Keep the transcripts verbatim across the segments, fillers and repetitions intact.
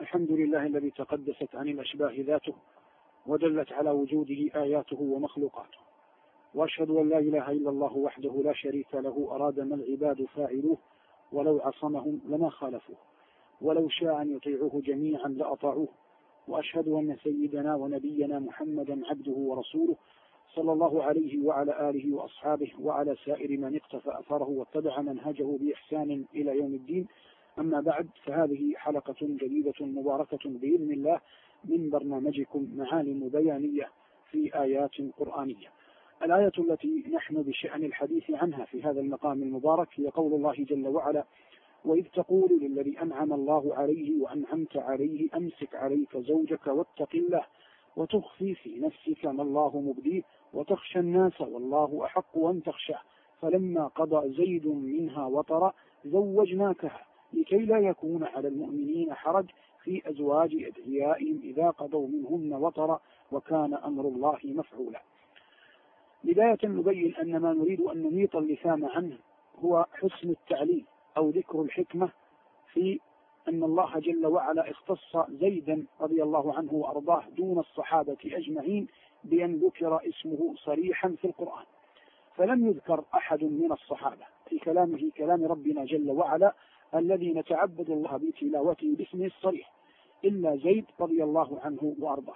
الحمد لله الذي تقدست عن الأشباه ذاته ودلت على وجوده آياته ومخلوقاته، وأشهد أن لا إله إلا الله وحده لا شريك له أراد ما العباد فاعلوه، ولو عصمهم لما خالفوه، ولو شاء أن يطيعوه جميعا لأطاعوه. وأشهد أن سيدنا ونبينا محمدا عبده ورسوله صلى الله عليه وعلى آله وأصحابه وعلى سائر من اقتفى أثره واتبع منهجه بإحسان إلى يوم الدين. أما بعد، فهذه حلقة جديدة مباركة بإذن الله من برنامجكم معالم بيانية في آيات قرآنية. الآية التي نحن بشأن الحديث عنها في هذا المقام المبارك هي قول الله جل وعلا: وإذ تقول للذي أنعم الله عليه وأنعمت عليه أمسك عليك زوجك واتق الله وتخفي في نفسك ما الله مبديه وتخشى الناس والله أحق أن تخشاه فلما قضى زيد منها وطرا زوجناكها لكي لا يكون على المؤمنين حرج في أزواج أدعيائهم إذا قضوا منهن وطرا وكان أمر الله مفعولا. بداية نبين أن ما نريد أن نميط اللسان عنه هو حسن التعليل أو ذكر الحكمة في أن الله جل وعلا اختص زيدا رضي الله عنه وأرضاه دون الصحابة أجمعين بأن ذكر اسمه صريحا في القرآن، فلم يذكر أحد من الصحابة في كلامه كلام ربنا جل وعلا الذي نتعبد الله بتلاوته باسمه الصريح إلا زيد رضي الله عنه وأرضاه.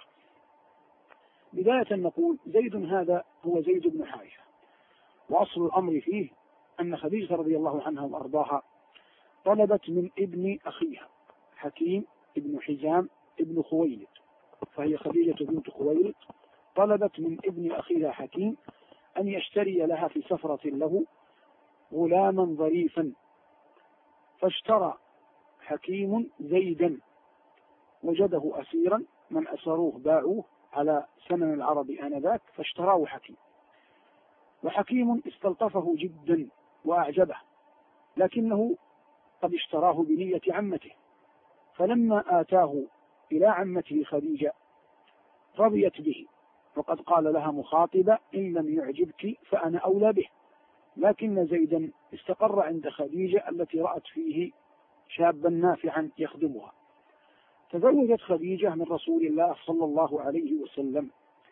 بداية نقول زيد هذا هو زيد بن حارثة، وأصل الأمر فيه أن خديجة رضي الله عنها وأرضاها طلبت من ابن أخيها حكيم ابن حزام ابن خويلد، فهي خديجة بنت خويلد طلبت من ابن أخيها حكيم أن يشتري لها في سفرة له غلاما ظريفا، فاشترى حكيم زيدا، وجده أسيرا من أسروه باعوه على ثمن العرب آنذاك فاشتراه حكيم، وحكيم استلطفه جدا وأعجبه، لكنه قد اشتراه بنية عمته، فلما آتاه إلى عمته خديجة رضيت به، وقد قال لها مخاطبة: إن لم يعجبك فأنا أولى به. لكن زيدا استقر عند خديجة التي رأت فيه شابا نافعا يخدمها، تزوجت خديجة من رسول الله صلى الله عليه وسلم،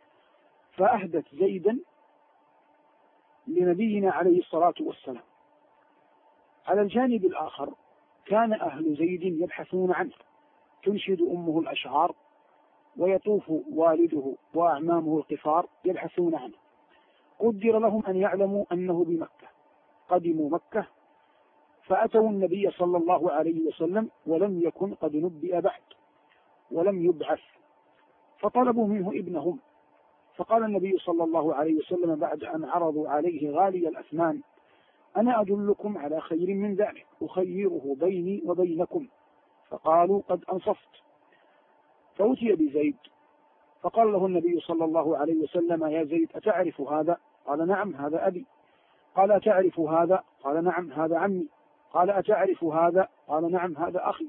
فأهدت زيدا لنبينا عليه الصلاة والسلام. على الجانب الآخر كان أهل زيد يبحثون عنه، تنشد أمه الأشعار ويطوف والده وأعمامه القفار يبحثون عنه. قدر لهم أن يعلموا أنه بمكة، قدموا مكة فأتوا النبي صلى الله عليه وسلم ولم يكن قد نبئ بعد ولم يبعث، فطلبوا منه ابنهم، فقال النبي صلى الله عليه وسلم بعد أن عرضوا عليه غالي الأثمان: أنا أدلكم على خير من ذلك أخيره بيني وبينكم. فقالوا: قد أنصفت. فأتي بزيد فقال له النبي صلى الله عليه وسلم: يا زيد أتعرف هذا؟ قال: نعم هذا أبي. قال: أتعرف هذا؟ قال: نعم هذا عمي. قال: أتعرف هذا؟ قال: نعم هذا أخي.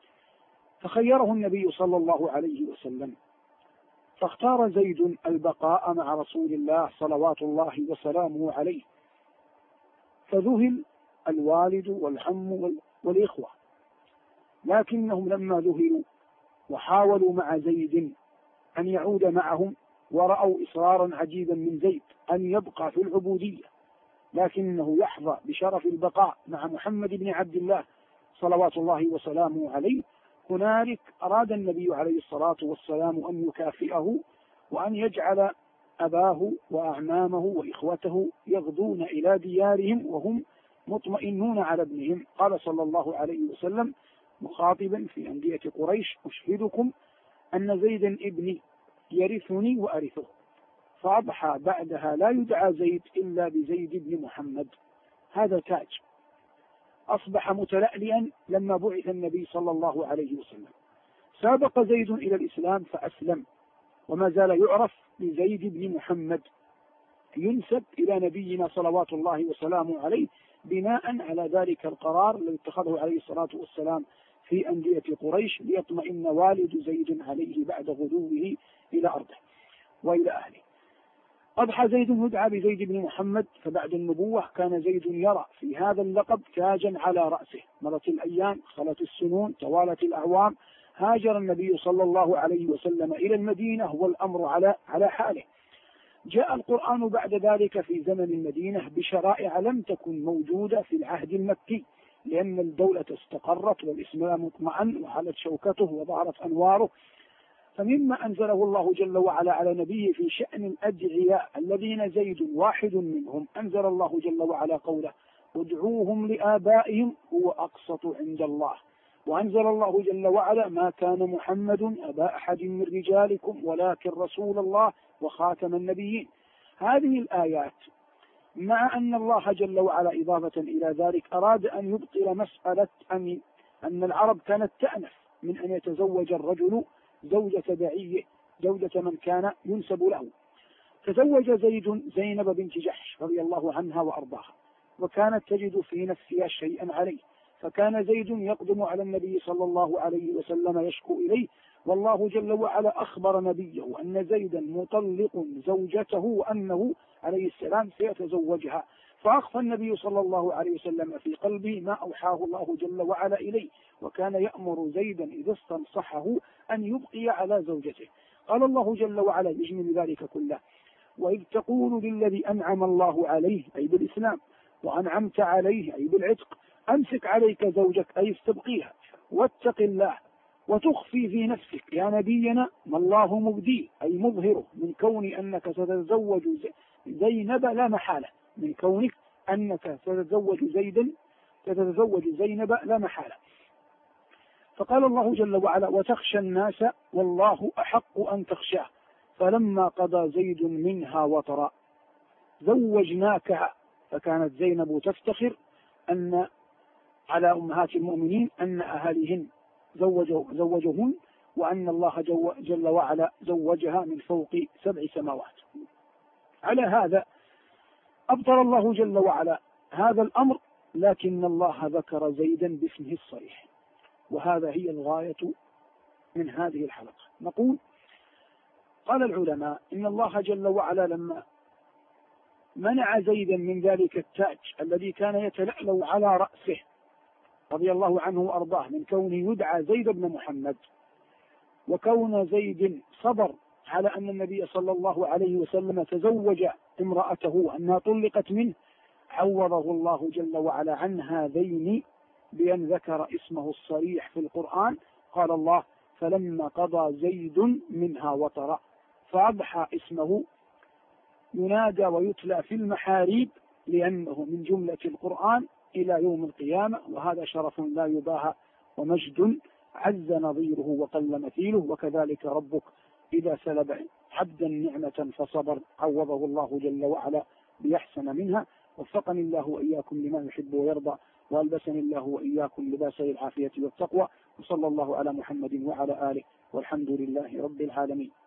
فخيره النبي صلى الله عليه وسلم، فاختار زيد البقاء مع رسول الله صلوات الله وسلامه عليه، فذهل الوالد والعم والإخوة، لكنهم لما ذهلوا وحاولوا مع زيد أن يعود معهم ورأوا إصرارا عجيبا من زيد أن يبقى في العبودية، لكنه يحظى بشرف البقاء مع محمد بن عبد الله صلوات الله وسلامه عليه، هنالك أراد النبي عليه الصلاة والسلام أن يكافئه وأن يجعل أباه وأعمامه وإخوته يغدون إلى ديارهم وهم مطمئنون على ابنهم. قال صلى الله عليه وسلم مخاطبا في أندية قريش: أشهدكم أن زيدا ابني يرثني وأرثه. فأضحى بعدها لا يدعى زيد إلا بزيد بن محمد، هذا تاج أصبح متلألئا لما بعث النبي صلى الله عليه وسلم. سابق زيد إلى الإسلام فأسلم، وما زال يعرف بزيد بن محمد، ينسب إلى نبينا صلوات الله وسلامه عليه بناء على ذلك القرار الذي اتخذه عليه الصلاة والسلام في أندية قريش ليطمئن والد زيد عليه بعد غدوه إلى أرضه وإلى أهله. أضحى زيد يدعى بزيد بن محمد، فبعد النبوة كان زيد يرى في هذا اللقب تاجا على رأسه. مرت الأيام، خلت السنون، توالت الأعوام، هاجر النبي صلى الله عليه وسلم إلى المدينة والأمر على على حاله. جاء القرآن بعد ذلك في زمن المدينة بشرائع لم تكن موجودة في العهد المكي، لأن الدولة استقرت والإسلام اطمأن وحلت شوكته وظهرت أنواره. فمما أنزله الله جل وعلا على نبيه في شأن الأدعياء الذين زيد واحد منهم، أنزل الله جل وعلا قوله: ادعوهم لآبائهم هو أقسط عند الله. وأنزل الله جل وعلا: ما كان محمد أبا أحد من رجالكم ولكن رسول الله وخاتم النبيين. هذه الآيات مع أن الله جل وعلا إضافة إلى ذلك أراد أن يبطل مسألة أن أن العرب كانت تأنف من أن يتزوج الرجل زوجة داعيه، زوجة من كان ينسب له. تزوج زيد زينب بنت جحش رضي الله عنها وأرضاها، وكانت تجد في نفسها شيئا عليه، فكان زيد يقدم على النبي صلى الله عليه وسلم يشكو إليه، والله جل وعلا أخبر نبيه أن زيدا مطلق زوجته وأنه عليه السلام سيتزوجها، فأخفى النبي صلى الله عليه وسلم في قلبه ما أوحاه الله جل وعلا إليه، وكان يأمر زيدا إذا استنصحه أن يبقي على زوجته. قال الله جل وعلا يجمل ذلك كله: وإذ تقول للذي أنعم الله عليه أي بالإسلام وأنعمت عليه أي بالعتق أمسك عليك زوجك أي استبقيها واتق الله وتخفي في نفسك يا نبينا ما الله مبديه أي مظهره من كون أنك ستتزوج زينب لا محالة، من كونك أنك ستتزوج زيدا ستتزوج زينب لا محالة. فقال الله جل وعلا: وتخشى الناس والله أحق أن تخشاه فلما قضى زيد منها وطرا زوجناكها. فكانت زينب تفتخر أن على أمهات المؤمنين أن أهاليهن زوجوا زوجهن، وأن الله جل وعلا زوجها من فوق سبع سماوات. على هذا أبطل الله جل وعلا هذا الأمر، لكن الله ذكر زيدا باسمه الصريح، وهذا هي الغاية من هذه الحلقة. نقول: قال العلماء إن الله جل وعلا لما منع زيدا من ذلك التاج الذي كان يتلألأ على رأسه رضي الله عنه وأرضاه من كونه يدعى زيد بن محمد، وكون زيد صبر على أن النبي صلى الله عليه وسلم تزوج امرأته أنها طلقت منه، عوضه الله جل وعلا عن هذين بأن ذكر اسمه الصريح في القرآن. قال الله: فلما قضى زيد منها وطرا، فأضحى اسمه ينادى ويتلى في المحاريب لأنه من جملة القرآن إلى يوم القيامة، وهذا شرف لا يباهى ومجد عز نظيره وقل مثيله. وكذلك ربك إذا سلب عبدا نعمة فصبر عوضه الله جل وعلا بيحسن منها. وفقني الله وإياكم لما يحب ويرضى، وألبسني الله وإياكم لباس العافية والتقوى، وصلى الله على محمد وعلى آله، والحمد لله رب العالمين.